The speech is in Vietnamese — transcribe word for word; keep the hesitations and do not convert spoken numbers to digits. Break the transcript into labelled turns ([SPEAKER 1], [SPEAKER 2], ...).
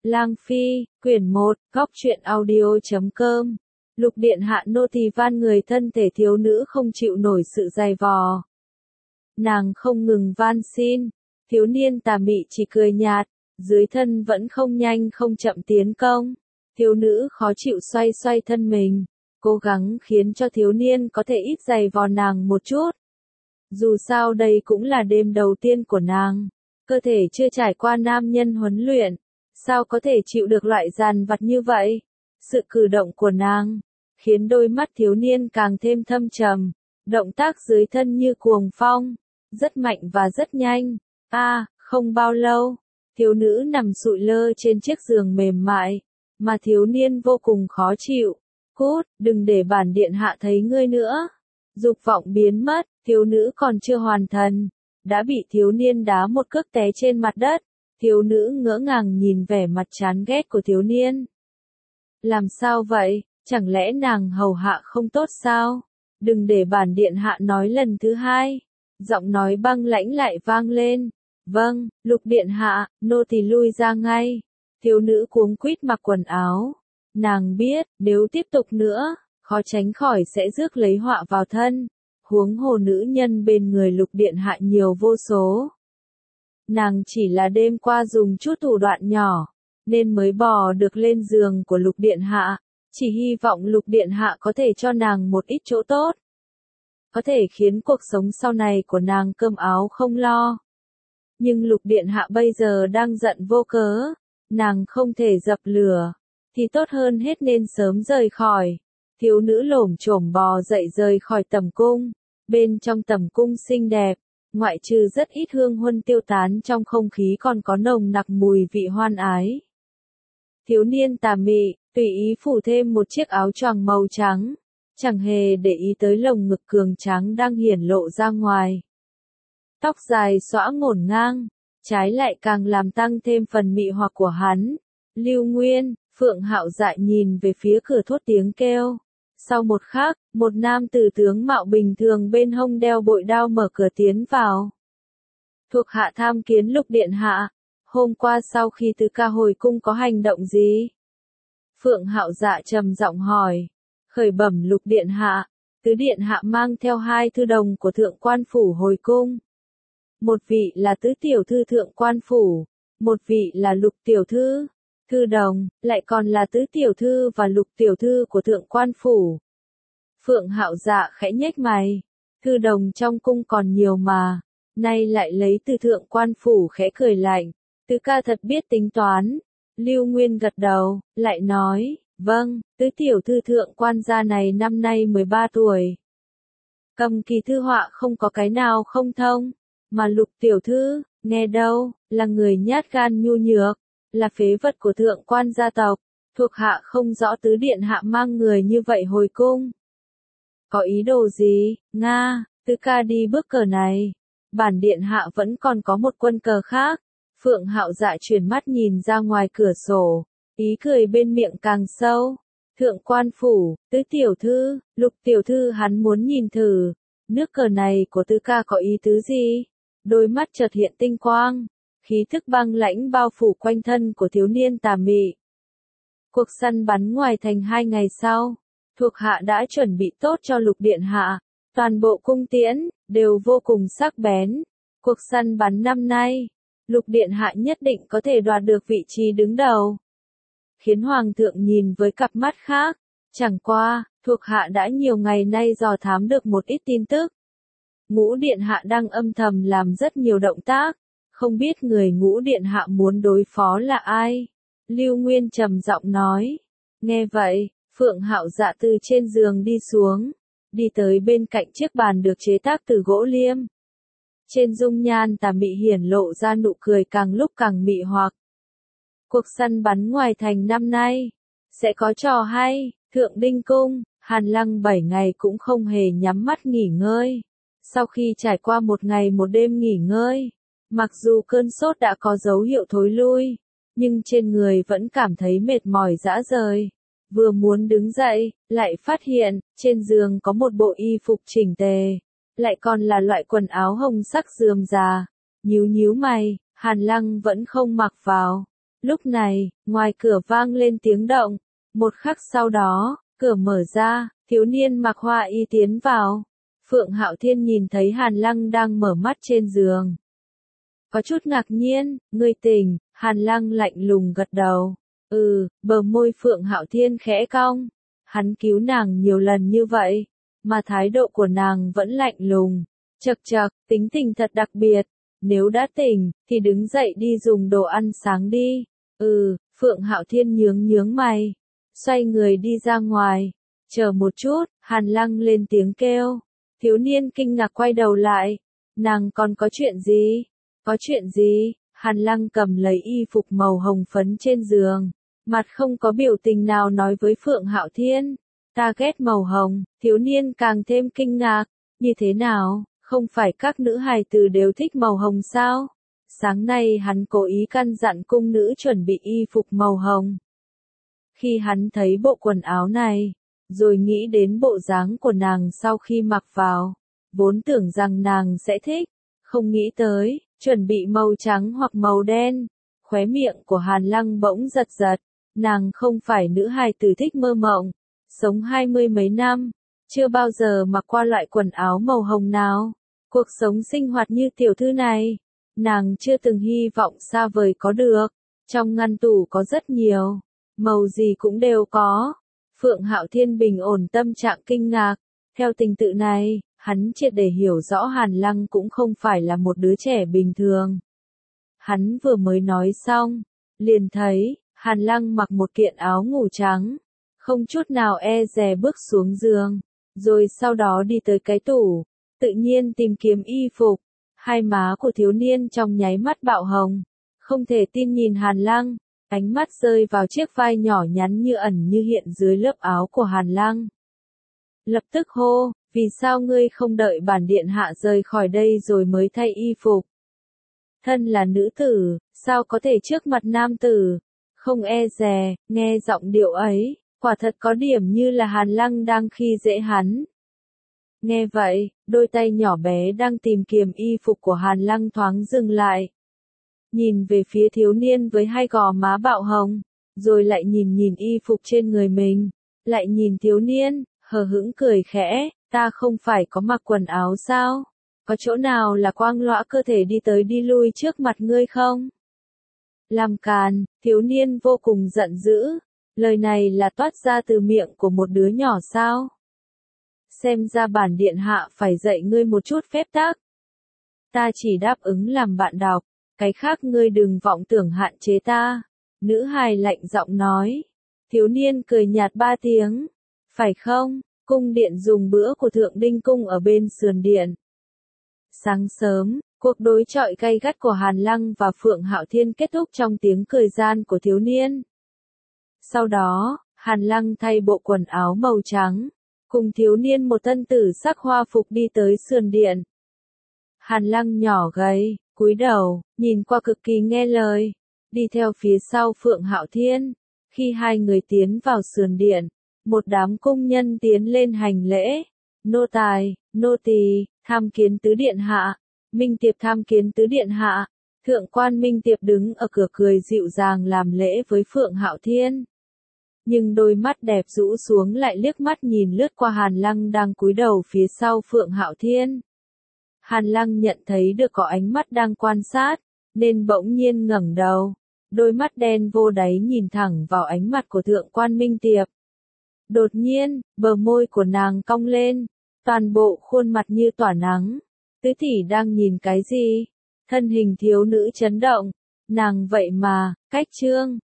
[SPEAKER 1] Lang Phi, quyển một, góc truyện audio chấm com. Lục điện hạ nô tỳ van người thân thể thiếu nữ không chịu nổi sự dày vò. Nàng không ngừng van xin, thiếu niên tà mị chỉ cười nhạt, dưới thân vẫn không nhanh không chậm tiến công. Thiếu nữ khó chịu xoay xoay thân mình, cố gắng khiến cho thiếu niên có thể ít dày vò nàng một chút. Dù sao đây cũng là đêm đầu tiên của nàng, cơ thể chưa trải qua nam nhân huấn luyện, sao có thể chịu được loại dàn vặt như vậy? Sự cử động của nàng khiến đôi mắt thiếu niên càng thêm thâm trầm, động tác dưới thân như cuồng phong, rất mạnh và rất nhanh. A, à, không bao lâu, thiếu nữ nằm sụi lơ trên chiếc giường mềm mại, mà thiếu niên vô cùng khó chịu. Cút, đừng để bản điện hạ thấy ngươi nữa. Dục vọng biến mất, thiếu nữ còn chưa hoàn thần, đã bị thiếu niên đá một cước té trên mặt đất. Thiếu nữ ngỡ ngàng nhìn vẻ mặt chán ghét của thiếu niên. Làm sao vậy, chẳng lẽ nàng hầu hạ không tốt sao? Đừng để bản điện hạ nói lần thứ hai. Giọng nói băng lãnh lại vang lên. Vâng, Lục điện hạ, nô tỳ lui ra ngay. Thiếu nữ cuống quýt mặc quần áo. Nàng biết, nếu tiếp tục nữa, khó tránh khỏi sẽ rước lấy họa vào thân. Huống hồ nữ nhân bên người Lục điện hạ nhiều vô số. Nàng chỉ là đêm qua dùng chút thủ đoạn nhỏ, nên mới bò được lên giường của Lục điện hạ, chỉ hy vọng Lục điện hạ có thể cho nàng một ít chỗ tốt. Có thể khiến cuộc sống sau này của nàng cơm áo không lo. Nhưng Lục điện hạ bây giờ đang giận vô cớ, nàng không thể dập lửa, thì tốt hơn hết nên sớm rời khỏi. Thiếu nữ lổm chổm bò dậy rời khỏi tầm cung, bên trong tầm cung xinh đẹp. Ngoại trừ rất ít hương huân tiêu tán trong không khí còn có nồng nặc mùi vị hoan ái. Thiếu niên tà mị, tùy ý phủ thêm một chiếc áo choàng màu trắng, chẳng hề để ý tới lồng ngực cường tráng đang hiển lộ ra ngoài. Tóc dài xõa ngổn ngang, trái lại càng làm tăng thêm phần mị hoặc của hắn. Lưu Nguyên, Phượng Hạo Dại nhìn về phía cửa thốt tiếng kêu. Sau một khắc, một nam tử tướng mạo bình thường bên hông đeo bội đao mở cửa tiến vào. Thuộc hạ tham kiến Lục điện hạ, hôm qua sau khi tứ ca hồi cung có hành động gì? Phượng Hạo Dạ trầm giọng hỏi. Khởi bẩm Lục điện hạ, tứ điện hạ mang theo hai thư đồng của thượng quan phủ hồi cung. Một vị là tứ tiểu thư thượng quan phủ, một vị là Lục tiểu thư. Thư đồng, lại còn là tứ tiểu thư và Lục tiểu thư của thượng quan phủ. Phượng Hạo Dạ khẽ nhếch mày, thư đồng trong cung còn nhiều mà, nay lại lấy từ thượng quan phủ, khẽ cười lạnh. Tứ ca thật biết tính toán. Lưu Nguyên gật đầu, lại nói, vâng, tứ tiểu thư thượng quan gia này năm nay mười ba tuổi. Cầm kỳ thư họa không có cái nào không thông, mà Lục tiểu thư, nghe đâu, là người nhát gan nhu nhược, là phế vật của thượng quan gia tộc. Thuộc hạ không rõ tứ điện hạ mang người như vậy hồi cung. Có ý đồ gì, Nga, tứ ca đi bước cờ này. Bản điện hạ vẫn còn có một quân cờ khác. Phượng Hạo Dạ chuyển mắt nhìn ra ngoài cửa sổ, ý cười bên miệng càng sâu. Thượng quan phủ, tứ tiểu thư, Lục tiểu thư hắn muốn nhìn thử. Nước cờ này của tứ ca có ý tứ gì? Đôi mắt chợt hiện tinh quang. Khí thức băng lãnh bao phủ quanh thân của thiếu niên tà mị. Cuộc săn bắn ngoài thành hai ngày sau, thuộc hạ đã chuẩn bị tốt cho Lục điện hạ, toàn bộ cung tiễn đều vô cùng sắc bén. Cuộc săn bắn năm nay, Lục điện hạ nhất định có thể đoạt được vị trí đứng đầu, khiến hoàng thượng nhìn với cặp mắt khác. Chẳng qua, thuộc hạ đã nhiều ngày nay dò thám được một ít tin tức. Ngũ điện hạ đang âm thầm làm rất nhiều động tác. Không biết người Ngũ điện hạ muốn đối phó là ai? Lưu Nguyên trầm giọng nói. Nghe vậy, Phượng Hạo Dạ từ trên giường đi xuống, đi tới bên cạnh chiếc bàn được chế tác từ gỗ liêm. Trên dung nhan tà mị hiển lộ ra nụ cười càng lúc càng mị hoặc. Cuộc săn bắn ngoài thành năm nay sẽ có trò hay. Thượng Đinh Cung, Hàn Lăng bảy ngày cũng không hề nhắm mắt nghỉ ngơi. Sau khi trải qua một ngày một đêm nghỉ ngơi, mặc dù cơn sốt đã có dấu hiệu thối lui, nhưng trên người vẫn cảm thấy mệt mỏi rã rời. Vừa muốn đứng dậy, lại phát hiện, trên giường có một bộ y phục chỉnh tề, lại còn là loại quần áo hồng sắc rườm rà. Nhíu nhíu mày, Hàn Lăng vẫn không mặc vào. Lúc này, ngoài cửa vang lên tiếng động. Một khắc sau đó, cửa mở ra, thiếu niên mặc hoa y tiến vào. Phượng Hạo Thiên nhìn thấy Hàn Lăng đang mở mắt trên giường. Có chút ngạc nhiên, ngươi tỉnh, Hàn Lăng lạnh lùng gật đầu. Ừ, bờ môi Phượng Hạo Thiên khẽ cong. Hắn cứu nàng nhiều lần như vậy, mà thái độ của nàng vẫn lạnh lùng. Chậc chậc, tính tình thật đặc biệt. Nếu đã tỉnh, thì đứng dậy đi dùng đồ ăn sáng đi. Ừ, Phượng Hạo Thiên nhướng nhướng mày. Xoay người đi ra ngoài. Chờ một chút, Hàn Lăng lên tiếng kêu. Thiếu niên kinh ngạc quay đầu lại. Nàng còn có chuyện gì? Có chuyện gì? Hàn Lăng cầm lấy y phục màu hồng phấn trên giường. Mặt không có biểu tình nào nói với Phượng Hạo Thiên. Ta ghét màu hồng, thiếu niên càng thêm kinh ngạc. Như thế nào, không phải các nữ hài tử đều thích màu hồng sao? Sáng nay hắn cố ý căn dặn cung nữ chuẩn bị y phục màu hồng. Khi hắn thấy bộ quần áo này, rồi nghĩ đến bộ dáng của nàng sau khi mặc vào, vốn tưởng rằng nàng sẽ thích, không nghĩ tới, chuẩn bị màu trắng hoặc màu đen. Khóe miệng của Hàn Lăng bỗng giật giật, nàng không phải nữ hài tử thích mơ mộng, sống hai mươi mấy năm, chưa bao giờ mặc qua loại quần áo màu hồng nào. Cuộc sống sinh hoạt như tiểu thư này, nàng chưa từng hy vọng xa vời có được. Trong ngăn tủ có rất nhiều, màu gì cũng đều có. Phượng Hạo Thiên bình ổn tâm trạng kinh ngạc. Theo tình tự này, hắn triệt để hiểu rõ Hàn Lăng cũng không phải là một đứa trẻ bình thường. Hắn vừa mới nói xong, liền thấy, Hàn Lăng mặc một kiện áo ngủ trắng, không chút nào e dè bước xuống giường, rồi sau đó đi tới cái tủ, tự nhiên tìm kiếm y phục. Hai má của thiếu niên trong nháy mắt bạo hồng, không thể tin nhìn Hàn Lăng, ánh mắt rơi vào chiếc vai nhỏ nhắn như ẩn như hiện dưới lớp áo của Hàn Lăng. Lập tức hô, vì sao ngươi không đợi bản điện hạ rời khỏi đây rồi mới thay y phục? Thân là nữ tử, sao có thể trước mặt nam tử, không e dè, nghe giọng điệu ấy, quả thật có điểm như là Hàn Lăng đang khi dễ hắn. Nghe vậy, đôi tay nhỏ bé đang tìm kiếm y phục của Hàn Lăng thoáng dừng lại. Nhìn về phía thiếu niên với hai gò má bạo hồng, rồi lại nhìn nhìn y phục trên người mình, lại nhìn thiếu niên, hờ hững cười khẽ, ta không phải có mặc quần áo sao? Có chỗ nào là quang lõa cơ thể đi tới đi lui trước mặt ngươi không? Làm càn, thiếu niên vô cùng giận dữ, lời này là toát ra từ miệng của một đứa nhỏ sao? Xem ra bản điện hạ phải dạy ngươi một chút phép tắc. Ta chỉ đáp ứng làm bạn đọc, cái khác ngươi đừng vọng tưởng hạn chế ta. Nữ hài lạnh giọng nói. Thiếu niên cười nhạt ba tiếng. Phải không, cung điện dùng bữa của Thượng Đinh Cung ở bên sườn điện. Sáng sớm, cuộc đối chọi gay gắt của Hàn Lăng và Phượng Hạo Thiên kết thúc trong tiếng cười gian của thiếu niên. Sau đó, Hàn Lăng thay bộ quần áo màu trắng, cùng thiếu niên một thân tử sắc hoa phục đi tới sườn điện. Hàn Lăng nhỏ gầy, cúi đầu, nhìn qua cực kỳ nghe lời, đi theo phía sau Phượng Hạo Thiên. Khi hai người tiến vào sườn điện, một đám cung nhân tiến lên hành lễ. Nô tài, nô tỳ, tham kiến tứ điện hạ. Minh Tiệp tham kiến tứ điện hạ. Thượng quan Minh Tiệp đứng ở cửa cười dịu dàng làm lễ với Phượng Hạo Thiên. Nhưng đôi mắt đẹp rũ xuống lại liếc mắt nhìn lướt qua Hàn Lăng đang cúi đầu phía sau Phượng Hạo Thiên. Hàn Lăng nhận thấy được có ánh mắt đang quan sát, nên bỗng nhiên ngẩng đầu. Đôi mắt đen vô đáy nhìn thẳng vào ánh mặt của Thượng quan Minh Tiệp. Đột nhiên, bờ môi của nàng cong lên, toàn bộ khuôn mặt như tỏa nắng. Tứ tỷ đang nhìn cái gì? Thân hình thiếu nữ chấn động. Nàng vậy mà, cách trương,